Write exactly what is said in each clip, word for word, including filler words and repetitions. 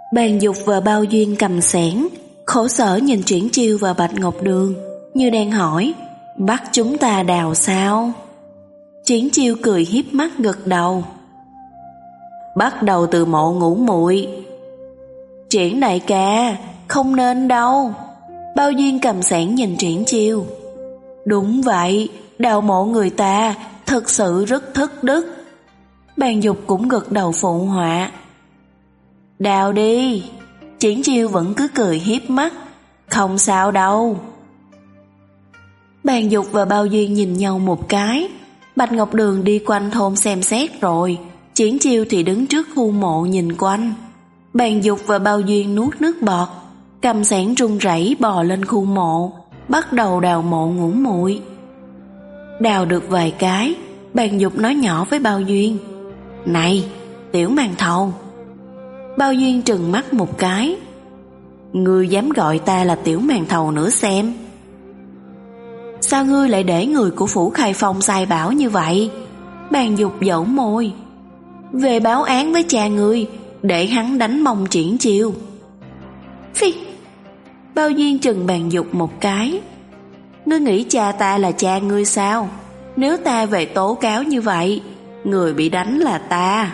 Bàn Dục và Bao Duyên cầm xẻng, khổ sở nhìn Triển Chiêu và Bạch Ngọc Đường, như đang hỏi, bắt chúng ta đào sao? Triển Chiêu cười hiếp mắt gật đầu. Bắt đầu từ mộ Ngũ Muội. Triển đại ca, không nên đâu. Bao Duyên cầm xẻng nhìn Triển Chiêu. Đúng vậy, đào mộ người ta thật sự rất thất đức. Bàn Dục cũng gật đầu phụ họa. Đào đi. Triển Chiêu vẫn cứ cười hiếp mắt. Không sao đâu. Bàn Dục và Bao Duyên nhìn nhau một cái. Bạch Ngọc Đường đi quanh thôn xem xét rồi, Triển Chiêu thì đứng trước khu mộ nhìn quanh. Bàn Dục và Bao Duyên nuốt nước bọt, cầm xẻng run rẩy bò lên khu mộ, bắt đầu đào mộ Ngũ Muội. Đào được vài cái, Bàn Dục nói nhỏ với Bao Duyên, này, tiểu màn thầu. Bao Duyên trừng mắt một cái. Ngươi dám gọi ta là tiểu màn thầu nữa xem. Sao ngươi lại để người của Phủ Khai Phong sai bảo như vậy? Bàn Dục dẫu môi. Về báo án với cha ngươi, để hắn đánh mông Triển Chiêu. Phi. Bao Duyên trừng Bàn Dục một cái. Ngươi nghĩ cha ta là cha ngươi sao? Nếu ta về tố cáo như vậy, người bị đánh là ta.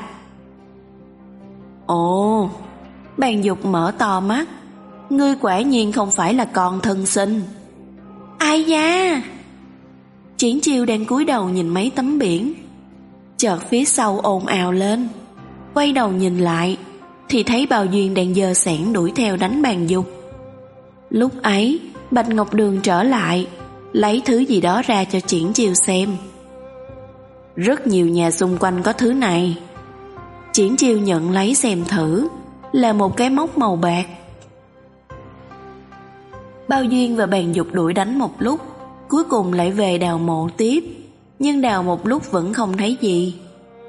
Ồ. Bàn Dục mở to mắt. Ngươi quả nhiên không phải là con thân sinh. Ai da. Triển Chiêu đang cúi đầu nhìn mấy tấm biển, chợt phía sau ồn ào lên. Quay đầu nhìn lại thì thấy Bao Duyên đang giơ xẻng đuổi theo đánh Bàn Dục. Lúc ấy Bạch Ngọc Đường trở lại, lấy thứ gì đó ra cho Triển Chiêu xem. Rất nhiều nhà xung quanh có thứ này. Triển Chiêu nhận lấy xem thử, là một cái móc màu bạc. Bao Duyên và Bàn Dục đuổi đánh một lúc, cuối cùng lại về đào mộ tiếp, nhưng đào một lúc vẫn không thấy gì.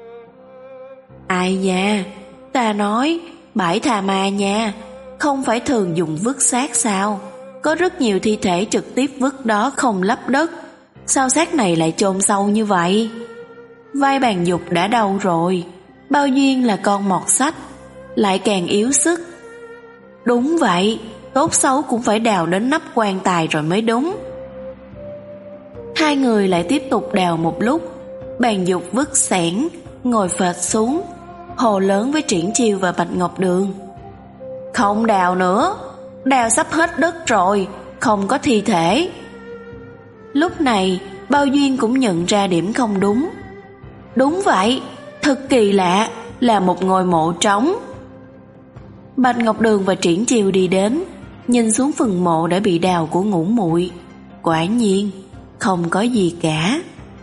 Ai da, ta nói bãi tha ma nha, không phải thường dùng vứt xác sao? Có rất nhiều thi thể trực tiếp vứt đó không lấp đất, sao xác này lại chôn sâu như vậy? Vai Bàn Dục đã đau rồi, Bao Duyên là con mọt sách, lại càng yếu sức. Đúng vậy, tốt xấu cũng phải đào đến nắp quan tài rồi mới đúng. Hai người lại tiếp tục đào một lúc. Bàn Dục vứt xẻng, ngồi phệt xuống, hồ lớn với Triển Chiêu và Bạch Ngọc Đường. Không đào nữa, đào sắp hết đất rồi, không có thi thể. Lúc này Bao Duyên cũng nhận ra điểm không đúng. Đúng vậy, thật kỳ lạ, là một ngôi mộ trống. Bạch Ngọc Đường và Triển Chiêu đi đến, nhìn xuống phần mộ đã bị đào của Ngũ Muội. Quả nhiên không có gì cả.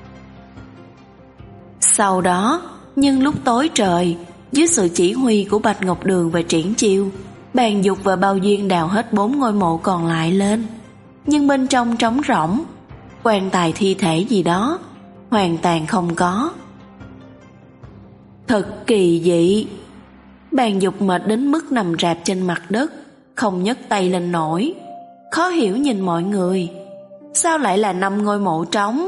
Sau đó, nhưng lúc tối trời, dưới sự chỉ huy của Bạch Ngọc Đường và Triển Chiêu, Bàn Dục và Bao Duyên đào hết bốn ngôi mộ còn lại lên. Nhưng bên trong trống rỗng, quan tài thi thể gì đó hoàn toàn không có. Thật kỳ dị. Bàn Dục mệt đến mức nằm rạp trên mặt đất, không nhấc tay lên nổi, khó hiểu nhìn mọi người. Sao lại là năm ngôi mộ trống?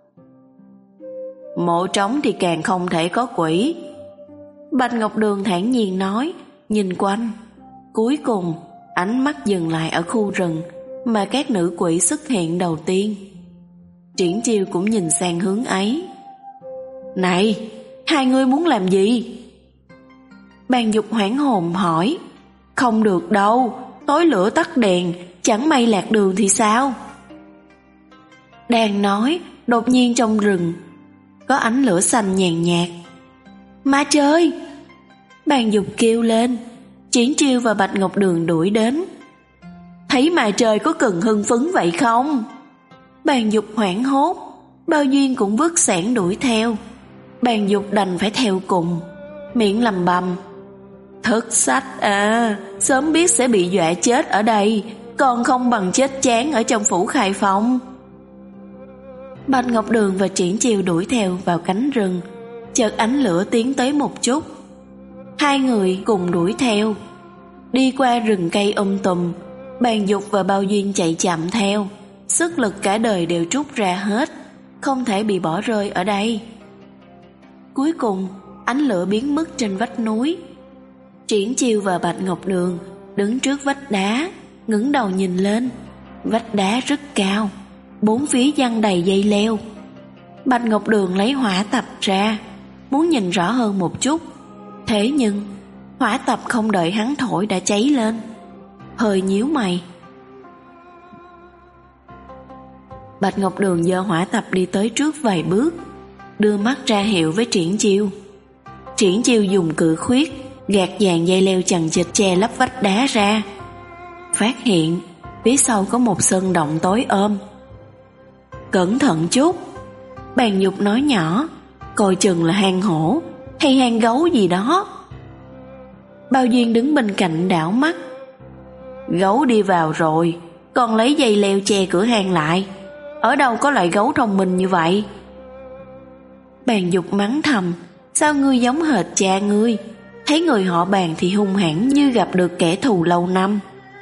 Mộ trống thì càng không thể có quỷ. Bạch Ngọc Đường thản nhiên nói, nhìn quanh. Cuối cùng ánh mắt dừng lại ở khu rừng mà các nữ quỷ xuất hiện đầu tiên. Triển Chiêu cũng nhìn sang hướng ấy. Này, hai người muốn làm gì? Bàn Dục hoảng hồn hỏi. Không được đâu, tối lửa tắt đèn, chẳng may lạc đường thì sao? Đang nói, đột nhiên trong rừng có ánh lửa xanh nhàn nhạt. Ma chơi! Bàn Dục kêu lên. Triển Chiêu và Bạch Ngọc Đường đuổi đến. Thấy ma trời có cần hưng phấn vậy không? Bàn Dục hoảng hốt. Bao Duyên cũng vứt xẻng đuổi theo. Bàn Dục đành phải theo cùng, miệng lầm bầm. Thất sách à, sớm biết sẽ bị dọa chết ở đây, còn không bằng chết chán ở trong Phủ Khai Phong. Bạch Ngọc Đường và Triển Chiêu đuổi theo vào cánh rừng. Chợt ánh lửa tiến tới một chút, hai người cùng đuổi theo. Đi qua rừng cây um tùm, Bàn Dục và Bao Duyên chạy chậm theo. Sức lực cả đời đều trút ra hết, không thể bị bỏ rơi ở đây. Cuối cùng ánh lửa biến mất trên vách núi. Triển Chiêu và Bạch Ngọc Đường đứng trước vách đá, ngẩng đầu nhìn lên. Vách đá rất cao, bốn phía giăng đầy dây leo. Bạch Ngọc Đường lấy hỏa tập ra, muốn nhìn rõ hơn một chút. Thế nhưng hỏa tập không đợi hắn thổi đã cháy lên. Hơi nhíu mày. Bạch Ngọc Đường giơ hỏa tập đi tới trước vài bước, đưa mắt ra hiệu với Triển Chiêu. Triển Chiêu dùng cự khuyết gạt dàn dây leo chằng chịt che lấp vách đá ra. Phát hiện phía sau có một sơn động tối ôm. Cẩn thận chút, Bàn Dục nói nhỏ, coi chừng là hang hổ hay hang gấu gì đó. Bao Duyên đứng bên cạnh đảo mắt. Gấu đi vào rồi, còn lấy dây leo che cửa hang lại. Ở đâu có loại gấu thông minh như vậy? Bàn Dục mắng thầm, sao ngươi giống hệt cha ngươi? Thấy người họ Bàn thì hung hãn như gặp được kẻ thù lâu năm.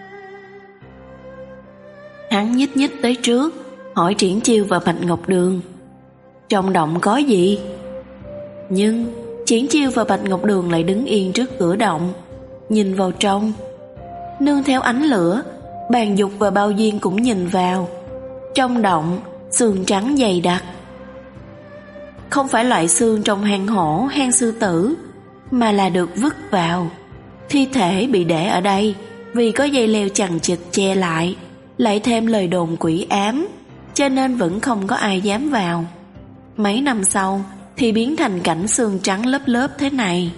Hắn nhích nhích tới trước, hỏi Triển Chiêu và Bạch Ngọc Đường, trong động có gì? Nhưng Triển Chiêu và Bạch Ngọc Đường lại đứng yên trước cửa động, nhìn vào trong. Nương theo ánh lửa, Bàn Dục và Bao Duyên cũng nhìn vào. Trong động, xương trắng dày đặc. Không phải loại xương trong hang hổ, hang sư tử, mà là được vứt vào. Thi thể bị để ở đây vì có dây leo chằng chịt che lại, lại thêm lời đồn quỷ ám, cho nên vẫn không có ai dám vào. Mấy năm sau thì biến thành cảnh xương trắng lớp lớp thế này.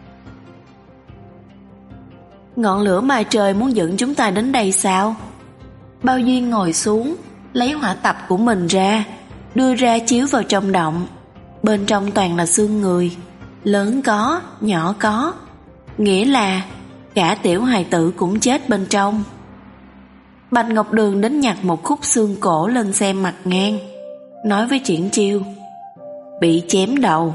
Ngọn lửa mặt trời muốn dẫn chúng ta đến đây sao? Bao Duyên ngồi xuống, lấy hỏa tập của mình ra, đưa ra chiếu vào trong động. Bên trong toàn là xương người, lớn có, nhỏ có, nghĩa là cả tiểu hài tử cũng chết bên trong. Bạch Ngọc Đường đến nhặt một khúc xương cổ lên xem mặt ngang, nói với Triển Chiêu, bị chém đầu.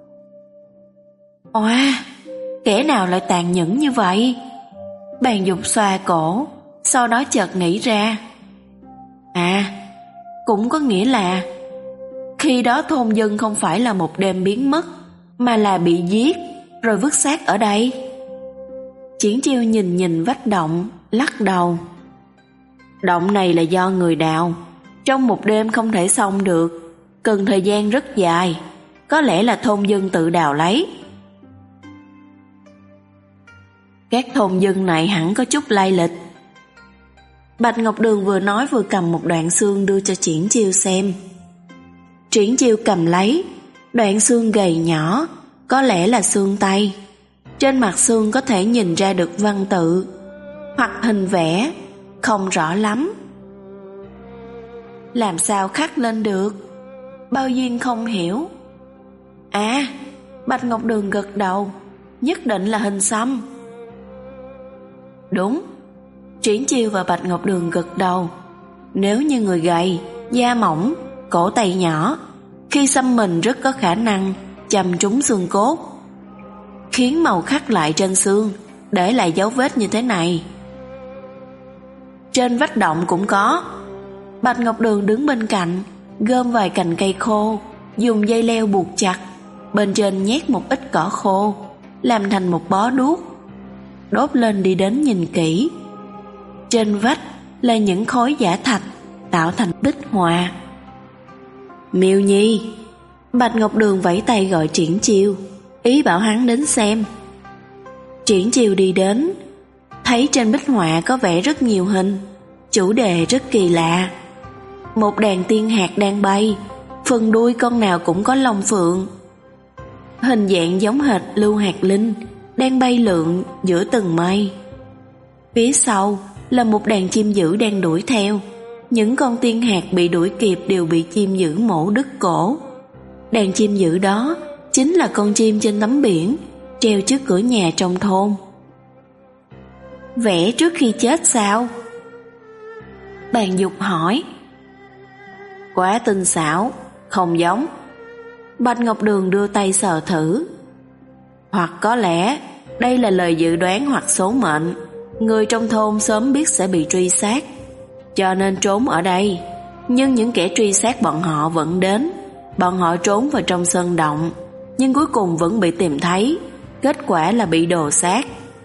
Oa, kẻ nào lại tàn nhẫn như vậy? Bàn Dục xoa cổ, sau đó chợt nghĩ ra. À, cũng có nghĩa là khi đó thôn dân không phải là một đêm biến mất, mà là bị giết rồi vứt xác ở đây. Triển Chiêu nhìn nhìn vách động, lắc đầu. Động này là do người đào, trong một đêm không thể xong được, cần thời gian rất dài, có lẽ là thôn dân tự đào lấy. Các thôn dân này hẳn có chút lai lịch. Bạch Ngọc Đường vừa nói vừa cầm một đoạn xương đưa cho Triển Chiêu xem. Triển Chiêu cầm lấy, đoạn xương gầy nhỏ, có lẽ là xương tay. Trên mặt xương có thể nhìn ra được văn tự hoặc hình vẽ, không rõ lắm. Làm sao khắc lên được? Bao Duyên không hiểu. À, Bạch Ngọc Đường gật đầu, nhất định là hình xăm. Đúng. Triển Chiêu và Bạch Ngọc Đường gật đầu. Nếu như người gầy, da mỏng, cổ tay nhỏ, khi xăm mình rất có khả năng chầm trúng xương cốt, khiến màu khắc lại trên xương, để lại dấu vết như thế này. Trên vách động cũng có. Bạch Ngọc Đường đứng bên cạnh, gom vài cành cây khô, dùng dây leo buộc chặt, bên trên nhét một ít cỏ khô, làm thành một bó đuốc, đốt lên đi đến nhìn kỹ. Trên vách là những khối giả thạch tạo thành bích họa. Miêu Nhi. Bạch Ngọc Đường vẫy tay gọi Triển Chiêu, ý bảo hắn đến xem. Triển Chiêu đi đến, thấy trên bích họa có vẽ rất nhiều hình, chủ đề rất kỳ lạ. Một đàn tiên hạc đang bay, phần đuôi con nào cũng có lông phượng, hình dạng giống hệt lưu hạt linh đang bay lượn giữa từng mây. Phía sau là một đàn chim dữ đang đuổi theo. Những con tiên hạc bị đuổi kịp đều bị chim dữ mổ đứt cổ. Đàn chim dữ đó chính là con chim trên tấm biển treo trước cửa nhà trong thôn. Vẽ trước khi chết sao? Bàn Dục hỏi. Quá tinh xảo, không giống. Bạch Ngọc Đường đưa tay sờ thử. Hoặc có lẽ đây là lời dự đoán hoặc số mệnh. Người trong thôn sớm biết sẽ bị truy sát, cho nên trốn ở đây. Nhưng những kẻ truy sát bọn họ vẫn đến. Bọn họ trốn vào trong sơn động, nhưng cuối cùng vẫn bị tìm thấy. Kết quả là bị đồ sát,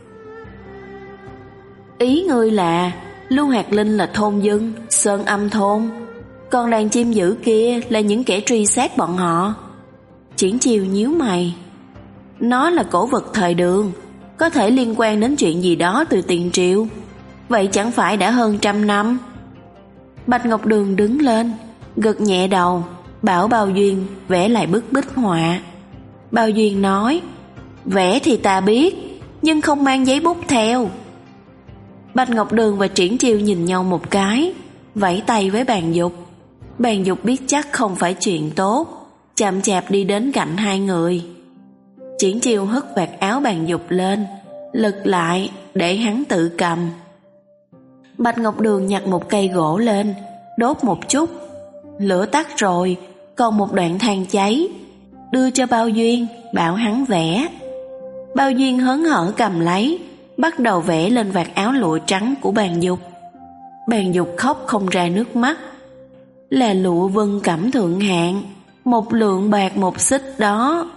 Ý ngươi là Lưu Hoạt Linh là thôn dân Sơn Âm thôn, còn đàn chim dữ kia là những kẻ truy sát bọn họ. Triển Chiêu nhíu mày. Nó là cổ vật thời Đường, có thể liên quan đến chuyện gì đó từ tiền triều. Vậy chẳng phải đã hơn trăm năm? Bạch Ngọc Đường đứng lên, gật nhẹ đầu, bảo Bao Duyên vẽ lại bức bích họa. Bao Duyên nói, vẽ thì ta biết, nhưng không mang giấy bút theo. Bạch Ngọc Đường và Triển Chiêu nhìn nhau một cái, vẫy tay với Bàn Dục. Bàn Dục biết chắc không phải chuyện tốt, chậm chạp đi đến cạnh hai người. Triển Chiêu hất vạt áo Bàn Dục lên, lật lại để hắn tự cầm. Bạch Ngọc Đường nhặt một cây gỗ lên, đốt một chút. Lửa tắt rồi, còn một đoạn than cháy, đưa cho Bao Duyên, bảo hắn vẽ. Bao Duyên hớn hở cầm lấy, bắt đầu vẽ lên vạt áo lụa trắng của Bàn Dục. Bàn Dục khóc không ra nước mắt. Là lụa vân cẩm thượng hạng, một lượng bạc một xích đó.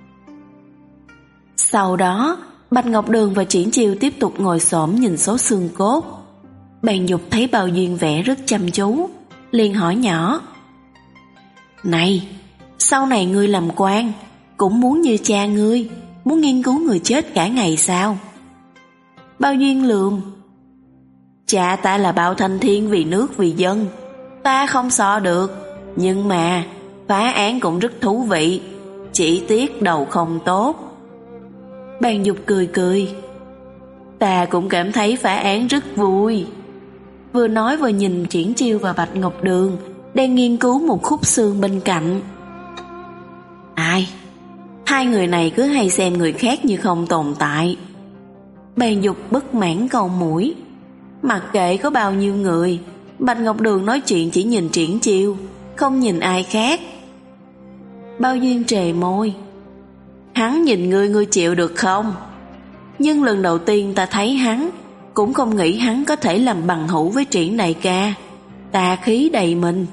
Sau đó, Bạch Ngọc Đường và Triển Chiêu tiếp tục ngồi xổm nhìn số xương cốt. Bàn Dục thấy Bao Duyên vẽ rất chăm chú, liền hỏi nhỏ, này, sau này ngươi làm quan, cũng muốn như cha ngươi, muốn nghiên cứu người chết cả ngày sao? Bao Duyên lườm, cha ta là Bao Thanh Thiên vì nước vì dân, ta không so được, nhưng mà phá án cũng rất thú vị, chỉ tiếc đầu không tốt. Bàn Dục cười cười, ta cũng cảm thấy phá án rất vui. Vừa nói vừa nhìn Triển Chiêu và Bạch Ngọc Đường đang nghiên cứu một khúc xương bên cạnh. Ai? Hai người này cứ hay xem người khác như không tồn tại. Bàn Dục bất mãn cau mũi. Mặc kệ có bao nhiêu người, Bạch Ngọc Đường nói chuyện chỉ nhìn Triển Chiêu, không nhìn ai khác. Bao Duyên trề môi, hắn nhìn ngươi, ngươi chịu được không? Nhưng lần đầu tiên ta thấy hắn, cũng không nghĩ hắn có thể làm bằng hữu với Triển đại ca, tà khí đầy mình.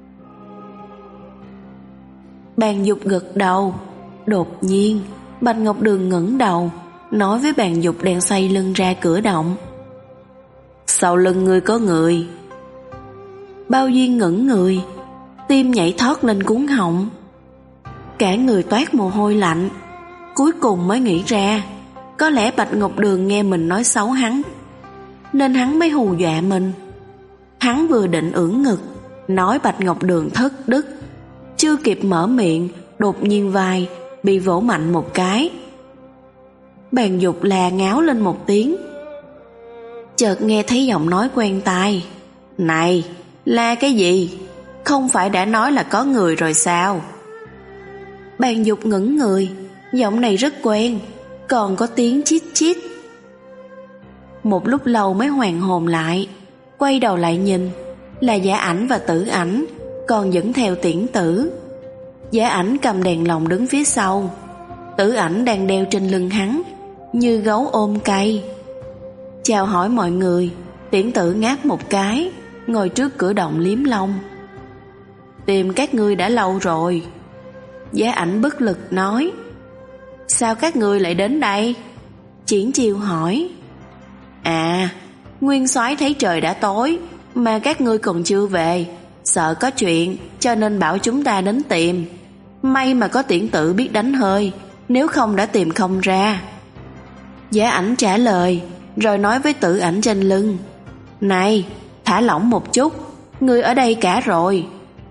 Bàn Dục gật đầu. Đột nhiên Bạch Ngọc Đường ngẩng đầu, nói với Bàn Dục đang xoay lưng ra cửa động, sau lưng ngươi có người. Bao Duyên ngẩng người, tim nhảy thoát lên cuống họng, cả người toát mồ hôi lạnh. Cuối cùng mới nghĩ ra, có lẽ Bạch Ngọc Đường nghe mình nói xấu hắn, nên hắn mới hù dọa mình. Hắn vừa định ưỡn ngực nói Bạch Ngọc Đường thất đức, chưa kịp mở miệng, đột nhiên vai bị vỗ mạnh một cái. Bàn Dục la ngáo lên một tiếng, chợt nghe thấy giọng nói quen tai. Này, la cái gì? Không phải đã nói là có người rồi sao? Bàn Dục ngẩng người, giọng này rất quen, còn có tiếng chít chít. Một lúc lâu mới hoàn hồn lại, quay đầu lại nhìn, là Giả Ảnh và Tử Ảnh, còn dẫn theo Tiễn Tử. Giả Ảnh cầm đèn lồng đứng phía sau, Tử Ảnh đang đeo trên lưng hắn, như gấu ôm cây. Chào hỏi mọi người, Tiễn Tử ngáp một cái, ngồi trước cửa động liếm lông. Tìm các ngươi đã lâu rồi. Giả Ảnh bất lực nói. Sao các ngươi lại đến đây? Triển Chiêu hỏi. À, Nguyên soái thấy trời đã tối mà các ngươi còn chưa về, sợ có chuyện cho nên bảo chúng ta đến tìm. May mà có Tiễn Tử biết đánh hơi, nếu không đã tìm không ra. Giả Ảnh trả lời, rồi nói với Tử Ảnh trên lưng, này, thả lỏng một chút, ngươi ở đây cả rồi.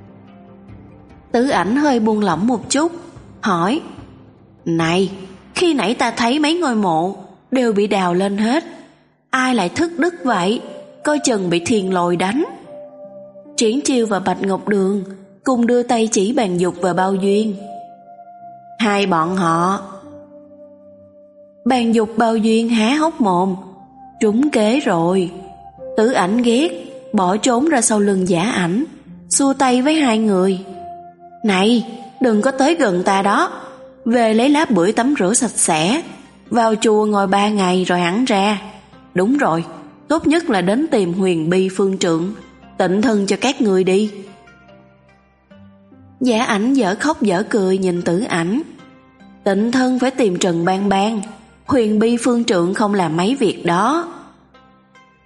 Tử Ảnh hơi buông lỏng một chút, hỏi, này, khi nãy ta thấy mấy ngôi mộ đều bị đào lên hết, ai lại thức đức vậy? Coi chừng bị thiền lồi đánh. Triển Chiêu và Bạch Ngọc Đường cùng đưa tay chỉ Bàn Dục và Bao Duyên. Hai bọn họ. Bàn Dục Bao Duyên há hốc mồm, trúng kế rồi. Tử Ảnh ghét, bỏ trốn ra sau lưng Giả Ảnh, xua tay với hai người. Này, đừng có tới gần ta đó, về lấy lá bưởi tắm rửa sạch sẽ, vào chùa ngồi ba ngày rồi hẳn ra. Đúng rồi, tốt nhất là đến tìm Huyền Bi phương trượng, tịnh thân cho các người đi. Giả Ảnh dở khóc dở cười nhìn Tử Ảnh. Tịnh thân phải tìm Trần Bang Bang, Huyền Bi phương trượng không làm mấy việc đó.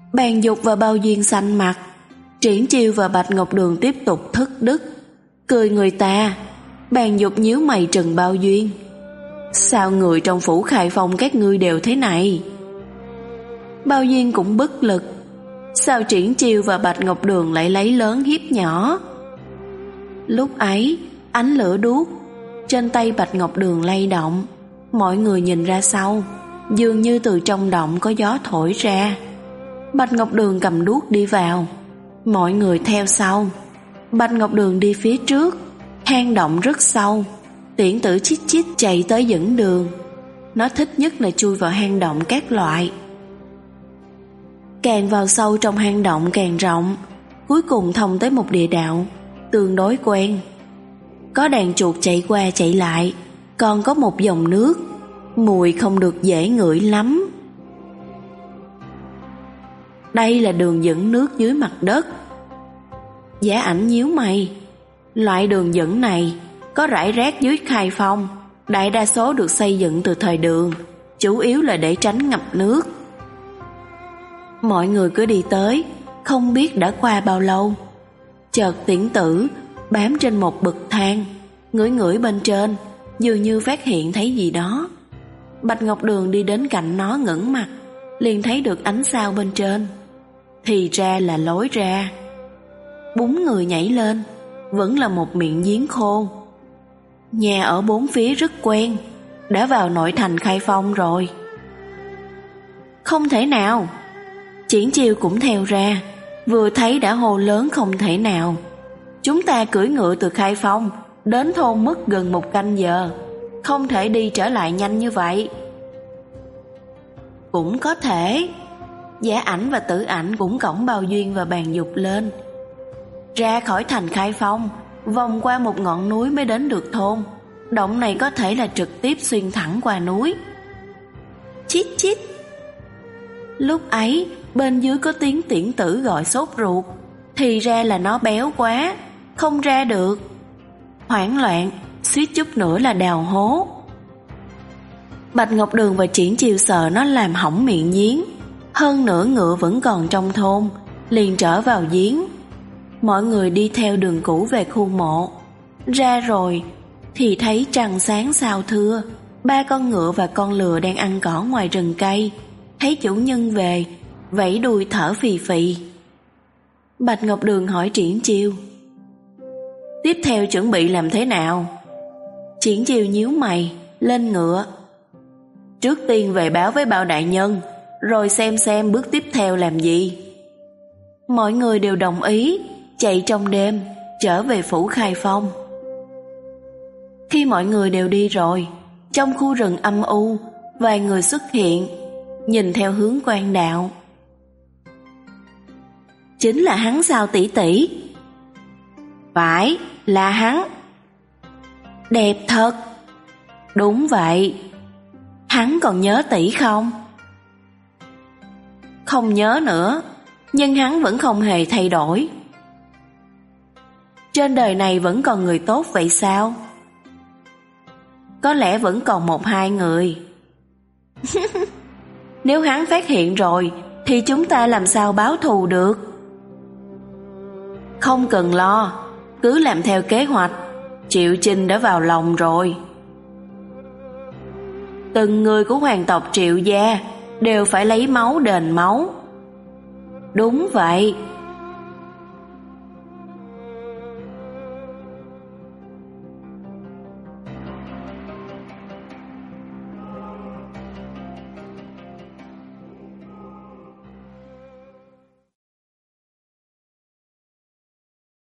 Bàn Dục và Bao Duyên xanh mặt. Triển Chiêu và Bạch Ngọc Đường tiếp tục thất đức, cười người ta. Bàn Dục nhíu mày trừng Bao Duyên: sao người trong phủ Khai Phong các ngươi đều thế này? Bao Duyên cũng bất lực. Sao Triển Chiêu và Bạch Ngọc Đường lại lấy lớn hiếp nhỏ? Lúc ấy ánh lửa đuốc trên tay Bạch Ngọc Đường lay động. Mọi người nhìn ra sau, dường như từ trong động có gió thổi ra. Bạch Ngọc Đường cầm đuốc đi vào, mọi người theo sau. Bạch Ngọc Đường đi phía trước, hang động rất sâu. Tiễn Tử chít chít chạy tới dẫn đường. Nó thích nhất là chui vào hang động các loại. Càng vào sâu trong hang động càng rộng, cuối cùng thông tới một địa đạo tương đối quen. Có đàn chuột chạy qua chạy lại, còn có một dòng nước, mùi không được dễ ngửi lắm. Đây là đường dẫn nước dưới mặt đất. Giả Ảnh nhíu mày. Loại đường dẫn này có rải rác dưới Khai Phong, đại đa số được xây dựng từ thời Đường, chủ yếu là để tránh ngập nước. Mọi người cứ đi tới, không biết đã qua bao lâu. Chợt Tiễn Tử bám trên một bậc thang, ngửi ngửi bên trên, dường như phát hiện thấy gì đó. Bạch Ngọc Đường đi đến cạnh nó ngẩng mặt, liền thấy được ánh sao bên trên. Thì ra là lối ra. Bốn người nhảy lên, vẫn là một miệng giếng khô. Nhà ở bốn phía rất quen, đã vào nội thành Khai Phong rồi. Không thể nào. Triển Chiêu cũng theo ra, vừa thấy đã hô lớn không thể nào. Chúng ta cưỡi ngựa từ Khai Phong đến thôn mất gần một canh giờ, không thể đi trở lại nhanh như vậy. Cũng có thể. Giả Ảnh và Tử Ảnh cũng cõng Bao Duyên và Bàn Dục lên. Ra khỏi thành Khai Phong, vòng qua một ngọn núi mới đến được thôn. Động này có thể là trực tiếp xuyên thẳng qua núi. Chít chít. Lúc ấy bên dưới có tiếng Tiễn Tử gọi sốt ruột. Thì ra là nó béo quá, không ra được. Hoảng loạn, suýt chút nữa là đào hố. Bạch Ngọc Đường và Triển Chiêu sợ nó làm hỏng miệng giếng. Hơn nữa ngựa vẫn còn trong thôn, liền trở vào giếng. Mọi người đi theo đường cũ về khu mộ. Ra rồi thì thấy trăng sáng sao thưa. Ba con ngựa và con lừa đang ăn cỏ ngoài rừng cây. Thấy chủ nhân về, vẫy đuôi thở phì phì. Bạch Ngọc Đường hỏi Triển Chiêu: tiếp theo chuẩn bị làm thế nào? Triển Chiêu nhíu mày, lên ngựa. Trước tiên về báo với Bao đại nhân, rồi xem xem bước tiếp theo làm gì. Mọi người đều đồng ý, chạy trong đêm trở về phủ Khai Phong. Khi mọi người đều đi rồi, trong khu rừng âm u, vài người xuất hiện, nhìn theo hướng quan đạo. Chính là hắn sao tỷ tỷ? Phải, là hắn. Đẹp thật. Đúng vậy. Hắn còn nhớ tỷ không? Không nhớ nữa, nhưng hắn vẫn không hề thay đổi. Trên đời này vẫn còn người tốt vậy sao? Có lẽ vẫn còn một hai người. Nếu hắn phát hiện rồi thì chúng ta làm sao báo thù được? Không cần lo, cứ làm theo kế hoạch. Triệu Chinh đã vào lòng rồi. Từng người của hoàng tộc Triệu gia đều phải lấy máu đền máu. Đúng vậy,